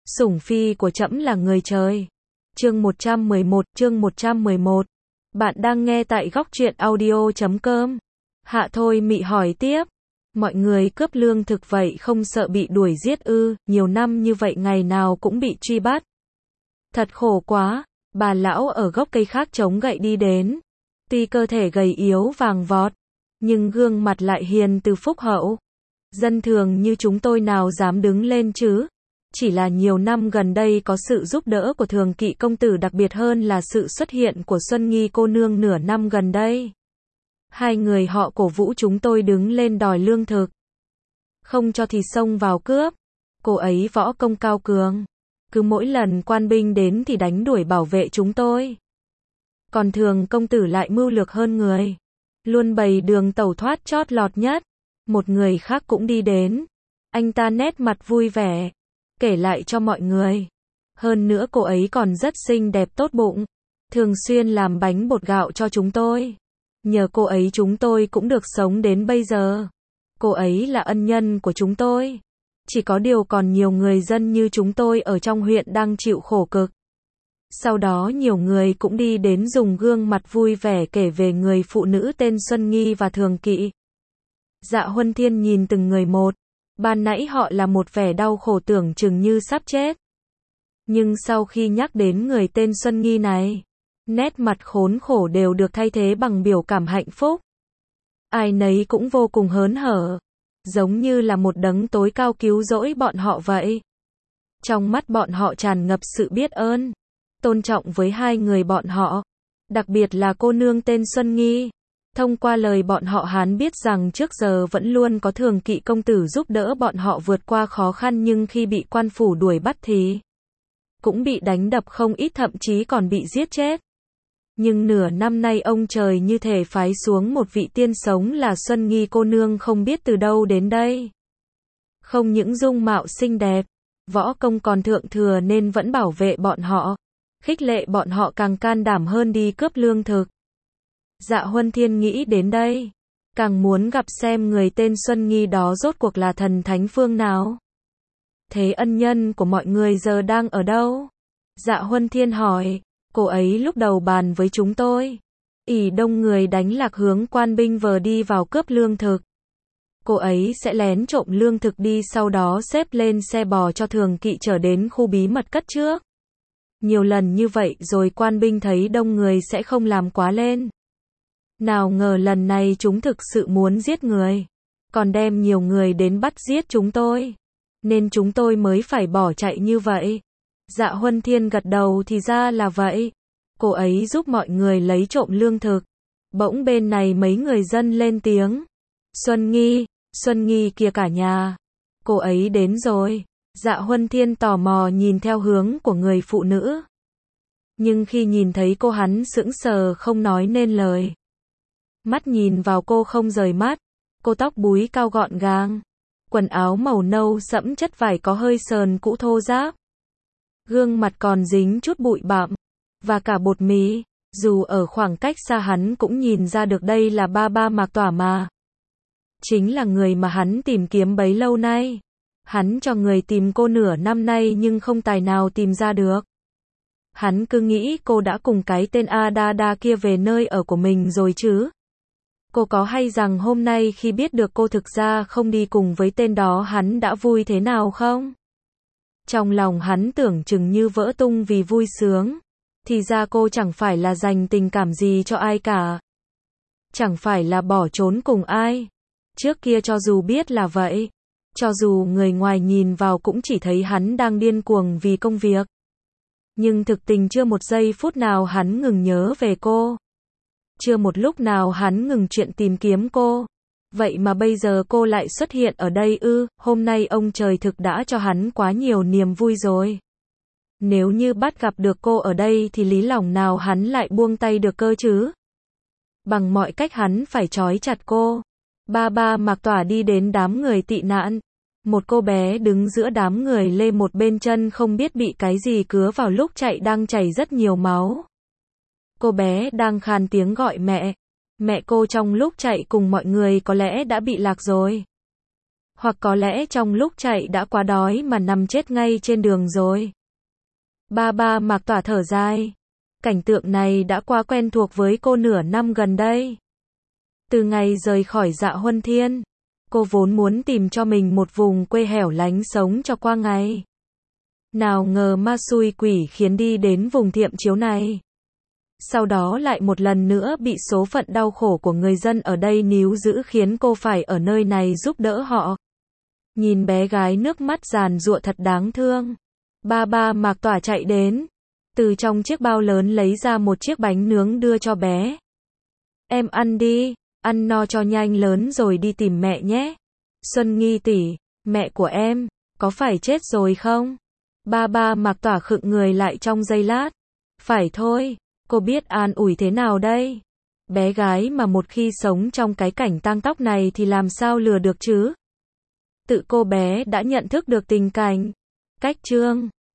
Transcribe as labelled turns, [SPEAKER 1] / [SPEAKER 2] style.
[SPEAKER 1] Sủng phi của trẫm là người trời. Chương 111. Bạn đang nghe tại góc truyện audio.com. Hạ Thôi Mị hỏi tiếp. Mọi người cướp lương thực vậy không sợ bị đuổi giết ư? Nhiều năm như vậy ngày nào cũng bị truy bắt. Thật khổ quá. Bà lão ở gốc cây khác chống gậy đi đến. Tuy cơ thể gầy yếu vàng vọt, nhưng gương mặt lại hiền từ phúc hậu. Dân thường như chúng tôi nào dám đứng lên chứ? Chỉ là nhiều năm gần đây có sự giúp đỡ của Thường Kỵ công tử, đặc biệt hơn là sự xuất hiện của Xuân Nghi cô nương nửa năm gần đây. Hai người họ cổ vũ chúng tôi đứng lên đòi lương thực. Không cho thì xông vào cướp. Cô ấy võ công cao cường. Cứ mỗi lần quan binh đến thì đánh đuổi bảo vệ chúng tôi. Còn Thường công tử lại mưu lược hơn người. Luôn bày đường tẩu thoát chót lọt nhất. Một người khác cũng đi đến. Anh ta nét mặt vui vẻ. Kể lại cho mọi người. Hơn nữa cô ấy còn rất xinh đẹp tốt bụng. Thường xuyên làm bánh bột gạo cho chúng tôi. Nhờ cô ấy chúng tôi cũng được sống đến bây giờ. Cô ấy là ân nhân của chúng tôi. Chỉ có điều còn nhiều người dân như chúng tôi ở trong huyện đang chịu khổ cực. Sau đó nhiều người cũng đi đến dùng gương mặt vui vẻ kể về người phụ nữ tên Xuân Nghi và Thường Kỵ. Dạ Huân Thiên nhìn từng người một. Ban nãy họ là một vẻ đau khổ tưởng chừng như sắp chết. Nhưng sau khi nhắc đến người tên Xuân Nghi này, nét mặt khốn khổ đều được thay thế bằng biểu cảm hạnh phúc. Ai nấy cũng vô cùng hớn hở, giống như là một đấng tối cao cứu rỗi bọn họ vậy. Trong mắt bọn họ tràn ngập sự biết ơn, tôn trọng với hai người bọn họ, đặc biệt là cô nương tên Xuân Nghi. Thông qua lời bọn họ hắn biết rằng trước giờ vẫn luôn có Thường Kỵ công tử giúp đỡ bọn họ vượt qua khó khăn, nhưng khi bị quan phủ đuổi bắt thì cũng bị đánh đập không ít, thậm chí còn bị giết chết. Nhưng nửa năm nay ông trời như thể phái xuống một vị tiên sống là Xuân Nghi cô nương không biết từ đâu đến đây. Không những dung mạo xinh đẹp, võ công còn thượng thừa nên vẫn bảo vệ bọn họ, khích lệ bọn họ càng can đảm hơn đi cướp lương thực. Dạ Huân Thiên nghĩ đến đây, càng muốn gặp xem người tên Xuân Nghi đó rốt cuộc là thần thánh phương nào. Thế ân nhân của mọi người giờ đang ở đâu? Dạ Huân Thiên hỏi. Cô ấy lúc đầu bàn với chúng tôi. Ỷ đông người đánh lạc hướng quan binh vờ đi vào cướp lương thực. Cô ấy sẽ lén trộm lương thực đi, sau đó xếp lên xe bò cho Thường Kỵ chở đến khu bí mật cất trước. Nhiều lần như vậy rồi quan binh thấy đông người sẽ không làm quá lên. Nào ngờ lần này chúng thực sự muốn giết người, còn đem nhiều người đến bắt giết chúng tôi, nên chúng tôi mới phải bỏ chạy như vậy. Dạ Huân Thiên gật đầu, thì ra là vậy. Cô ấy giúp mọi người lấy trộm lương thực. Bỗng bên này mấy người dân lên tiếng. Xuân Nghi kia cả nhà. Cô ấy đến rồi. Dạ Huân Thiên tò mò nhìn theo hướng của người phụ nữ. Nhưng khi nhìn thấy cô hắn sững sờ không nói nên lời. Mắt nhìn vào cô không rời mắt. Cô tóc búi cao gọn gàng. Quần áo màu nâu sẫm, chất vải có hơi sờn cũ thô ráp. Gương mặt còn dính chút bụi bặm và cả bột mì. Dù ở khoảng cách xa hắn cũng nhìn ra được đây là ba Mạc Tỏa mà. Chính là người mà hắn tìm kiếm bấy lâu nay. Hắn cho người tìm cô nửa năm nay nhưng không tài nào tìm ra được. Hắn cứ nghĩ cô đã cùng cái tên Adada kia về nơi ở của mình rồi chứ. Cô có hay rằng hôm nay khi biết được cô thực ra không đi cùng với tên đó hắn đã vui thế nào không? Trong lòng hắn tưởng chừng như vỡ tung vì vui sướng. Thì ra cô chẳng phải là dành tình cảm gì cho ai cả. Chẳng phải là bỏ trốn cùng ai. Trước kia cho dù biết là vậy, cho dù người ngoài nhìn vào cũng chỉ thấy hắn đang điên cuồng vì công việc. Nhưng thực tình chưa một giây phút nào hắn ngừng nhớ về cô. Chưa một lúc nào hắn ngừng chuyện tìm kiếm cô. Vậy mà bây giờ cô lại xuất hiện ở đây ư? Hôm nay ông trời thực đã cho hắn quá nhiều niềm vui rồi. Nếu như bắt gặp được cô ở đây thì lý lòng nào hắn lại buông tay được cơ chứ? Bằng mọi cách hắn phải trói chặt cô. Ba Mạc Tỏa đi đến đám người tị nạn. Một cô bé đứng giữa đám người lê một bên chân không biết bị cái gì cứa vào lúc chạy đang chảy rất nhiều máu. Cô bé đang khan tiếng gọi mẹ. Mẹ cô trong lúc chạy cùng mọi người có lẽ đã bị lạc rồi. Hoặc có lẽ trong lúc chạy đã quá đói mà nằm chết ngay trên đường rồi. Ba ba Mạc Tỏa thở dài. Cảnh tượng này đã quá quen thuộc với cô nửa năm gần đây. Từ ngày rời khỏi Dạ Huân Thiên, cô vốn muốn tìm cho mình một vùng quê hẻo lánh sống cho qua ngày. Nào ngờ ma xui quỷ khiến đi đến vùng Thiệm Chiếu này. Sau đó lại một lần nữa bị số phận đau khổ của người dân ở đây níu giữ khiến cô phải ở nơi này giúp đỡ họ. Nhìn bé gái nước mắt giàn giụa thật đáng thương. Ba ba Mạc Tỏa chạy đến, từ trong chiếc bao lớn lấy ra một chiếc bánh nướng đưa cho bé. Em ăn đi, ăn no cho nhanh lớn rồi đi tìm mẹ nhé. Xuân Nghi tỷ, mẹ của em, có phải chết rồi không? Ba ba Mạc Tỏa khựng người lại trong giây lát. Phải thôi, cô biết an ủi thế nào đây? Bé gái mà một khi sống trong cái cảnh tang tóc này thì làm sao lừa được chứ? Tự cô bé đã nhận thức được tình cảnh. Cách chương